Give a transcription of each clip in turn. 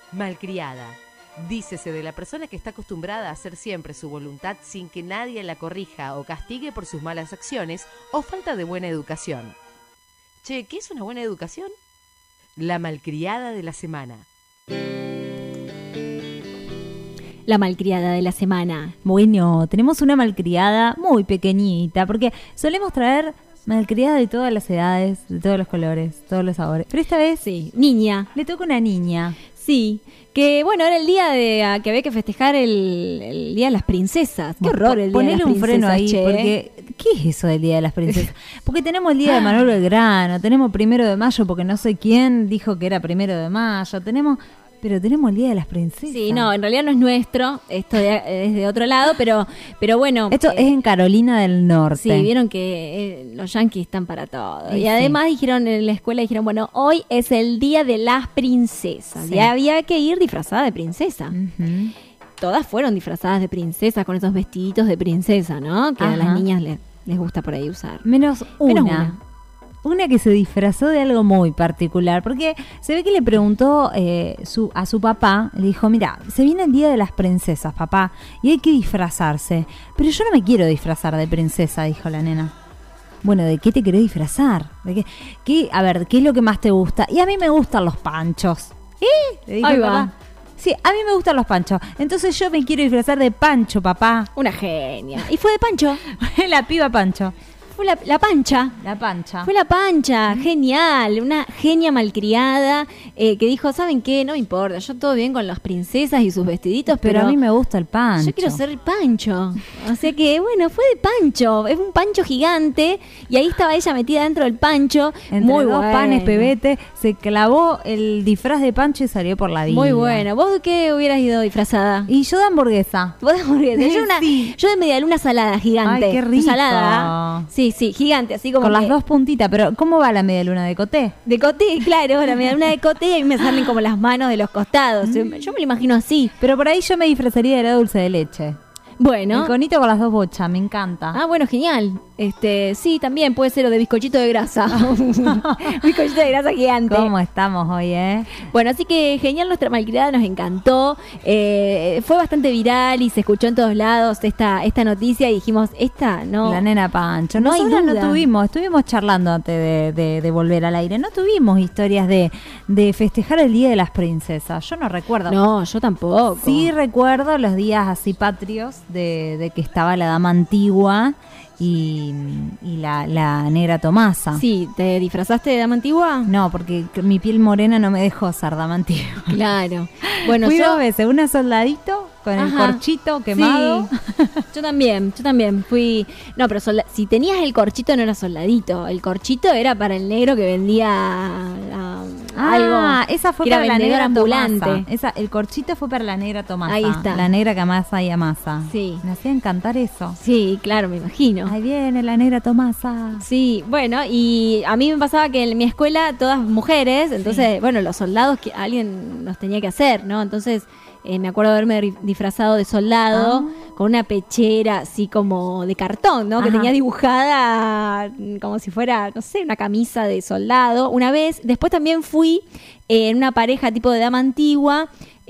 Malcriada. Dícese de la persona que está acostumbrada a hacer siempre su voluntad sin que nadie la corrija o castigue por sus malas acciones o falta de buena educación. Che, ¿qué es una buena educación? La malcriada de la semana. La malcriada de la semana. Bueno, tenemos una malcriada muy pequeñita, porque solemos traer malcriada de todas las edades, de todos los colores, todos los sabores. Pero esta vez Sí, niña. le toca una niña. Sí, que bueno, era el día de que había que festejar el Día de las Princesas. Qué horror el Día de Ponele las un Princesas, freno ahí, che. porque ¿qué es eso del Día de las Princesas? Porque tenemos el Día de Manuel Belgrano, tenemos 1 de mayo porque no sé quién dijo que era 1 de mayo, pero tenemos el Día de las Princesas. Sí, no, en realidad no es nuestro, esto es de otro lado, pero bueno. Esto es en Carolina del Norte. Sí, vieron que los yanquis están para todo. Sí, Y además dijeron en la escuela, bueno, hoy es el Día de las Princesas. Sí. Y había que ir disfrazada de princesa. Ujú. Todas fueron disfrazadas de princesa con esos vestiditos de princesa, ¿no? Que a las Ajá. niñas les gusta por ahí usar. Menos Menos una. Una que se disfrazó de algo muy particular, porque se ve que le preguntó a su papá, le dijo, mira, se viene el Día de las Princesas, papá, y hay que disfrazarse. Pero yo no me quiero disfrazar de princesa, dijo la nena. Bueno, ¿de qué te querés disfrazar? A ver, ¿qué es lo que más te gusta? Y a mí me gustan los panchos. Le dijo Ahí el va. papá. Sí, a mí me gustan los panchos. Entonces yo me quiero disfrazar de Pancho, papá. Una genia. Y fue de Pancho. La piba Pancho. Fue la Pancha. La pancha. Fue la Pancha, genial, una genia malcriada que dijo, ¿saben qué? No me importa, yo todo bien con las princesas y sus vestiditos, Pero a mí me gusta el pancho. yo quiero ser el Pancho. O sea que, bueno, fue de Pancho, es un pancho gigante y ahí estaba ella metida dentro del pancho. Entre muy dos bueno. panes pebete, se clavó el disfraz de Pancho y salió por la vida. Muy bueno. ¿Vos de qué hubieras ido disfrazada? Y yo de hamburguesa. ¿Vos de hamburguesa? Sí. Yo de medialuna salada, gigante. Ay, qué rico. Salada. Sí, gigante, así como Con las que- dos puntitas, pero ¿cómo va la media luna de coté? De coté, claro, la medialuna de coté y a mí me salen como las manos de los costados. Yo me lo imagino así. Pero por ahí yo me disfrazaría de la dulce de leche. Bueno. El conito con las dos bochas, me encanta. Ah, bueno, genial. Sí, también puede ser o de bizcochito de grasa. Bizcochito de grasa gigante. ¿Cómo estamos hoy, Bueno, así que genial, nuestra malcriada nos encantó. Fue bastante viral y se escuchó en todos lados esta noticia y dijimos, esta no. La nena Pancho. No hay Nosotros no duda. estuvimos charlando antes de volver al aire. No tuvimos historias de festejar el Día de las Princesas. Yo no recuerdo. No, yo tampoco. Sí recuerdo los días así patrios de que estaba la dama antigua y la negra Tomasa. Sí, ¿te disfrazaste de dama antigua? No, porque mi piel morena no me dejó ser dama antigua. Claro. Bueno, Fui yo 2 veces, una soldadito con el Ajá. corchito quemado. Sí. Yo también fui. No, pero si tenías el corchito no era soldadito. El corchito era para el negro que vendía algo. Esa fue que era para la vendedor negra ambulante. Tomasa. El corchito fue para la negra Tomasa. Ahí está. La negra que amasa y amasa. Sí. Me hacían cantar eso. Sí, claro, me imagino. Ahí viene la negra Tomasa. Sí, bueno, y a mí me pasaba que en mi escuela todas mujeres, entonces, bueno, los soldados que alguien los tenía que hacer, ¿no? Entonces, me acuerdo haberme disfrazado de soldado con una pechera así como de cartón, ¿no? Que Ajá. tenía dibujada como si fuera, no sé, una camisa de soldado. Una vez, después también fui en una pareja tipo de dama antigua,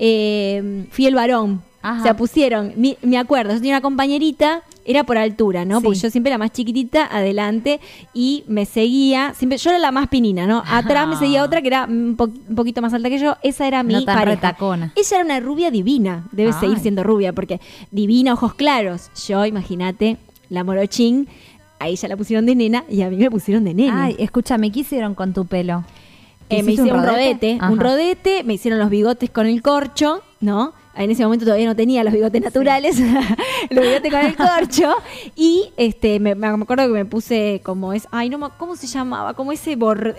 fui el varón. Ajá. O sea, pusieron, me acuerdo, yo tenía una compañerita, era por altura, ¿no? Sí. Porque yo siempre era más chiquitita, adelante, y me seguía, siempre, yo era la más pinina, ¿no? Atrás me seguía otra que era un poquito más alta que yo, esa era mi No tan pareja. retacona. Ella era una rubia divina, debe Ay. seguir siendo rubia, porque divina, ojos claros. Yo, imagínate, la morochín, a ella la pusieron de nena y a mí me pusieron de nene. Ay, escúchame, ¿qué hicieron con tu pelo? ¿Te Me hiciste hicieron un Ajá. rodete, me hicieron los bigotes con el corcho, ¿no? En ese momento todavía no tenía los bigotes naturales, los bigotes con el corcho. Y me acuerdo que me puse como ¿cómo se llamaba? Como ese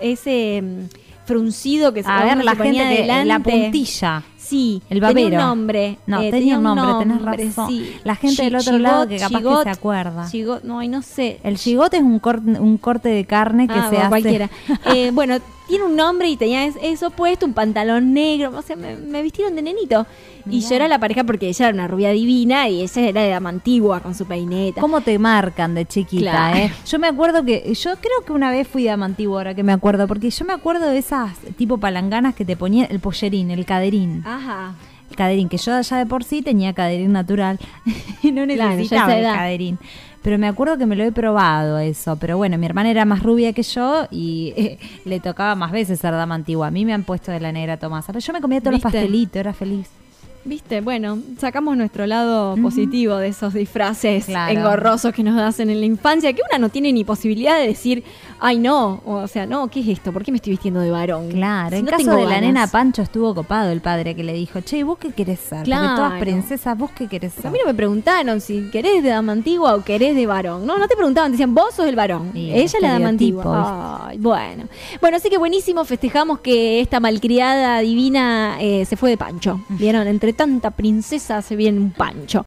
fruncido que se A ver, uno la se ponía gente que adelante. la puntilla. Sí, El tenía babero. un nombre. No, tenía un nombre, tenés razón. Sí. La gente del otro lado que capaz que se acuerda. No, ay, no sé. El gigote es un corte de carne que se bueno, hace. cualquiera. Bueno, tiene un nombre y tenía eso puesto, un pantalón negro, o sea, me vistieron de nenito. Y Mirá. yo era la pareja porque ella era una rubia divina y ella era de dama antigua con su peineta. ¿Cómo te marcan de chiquita, Claro. Yo me acuerdo yo creo que una vez fui dama antigua, ahora que me acuerdo, porque yo me acuerdo de esas tipo palanganas que te ponían el pollerín, el caderín. Ajá. El Caderín, que yo ya de por sí tenía Caderín natural y no Claro, necesitaba ya el esa edad. Caderín. Pero me acuerdo que me lo he probado eso. Pero bueno, mi hermana era más rubia que yo y le tocaba más veces ser dama antigua. A mí me han puesto de la negra Tomasa. Pero yo me comía todos los ¿Viste? pastelitos, era feliz. Viste, bueno, sacamos nuestro lado positivo de esos disfraces Claro. engorrosos que nos hacen en la infancia, que una no tiene ni posibilidad de decir, ay no, o sea, no, ¿qué es esto? ¿Por qué me estoy vistiendo de varón? Claro, Si en no caso tengo de la ganas. nena Pancho estuvo copado el padre que le dijo, che, ¿y vos qué querés ser? Claro. Porque todas princesas, ¿vos qué querés ser? A mí no me preguntaron si querés de dama antigua o querés de varón. No, no te preguntaban, te decían, vos sos el varón. Sí, Ella es la dama estereotipo, antigua. Ay, bueno. Bueno, así que buenísimo, festejamos que esta malcriada divina se fue de Pancho. ¿Vieron? Entre tanta princesa se viene un Pancho.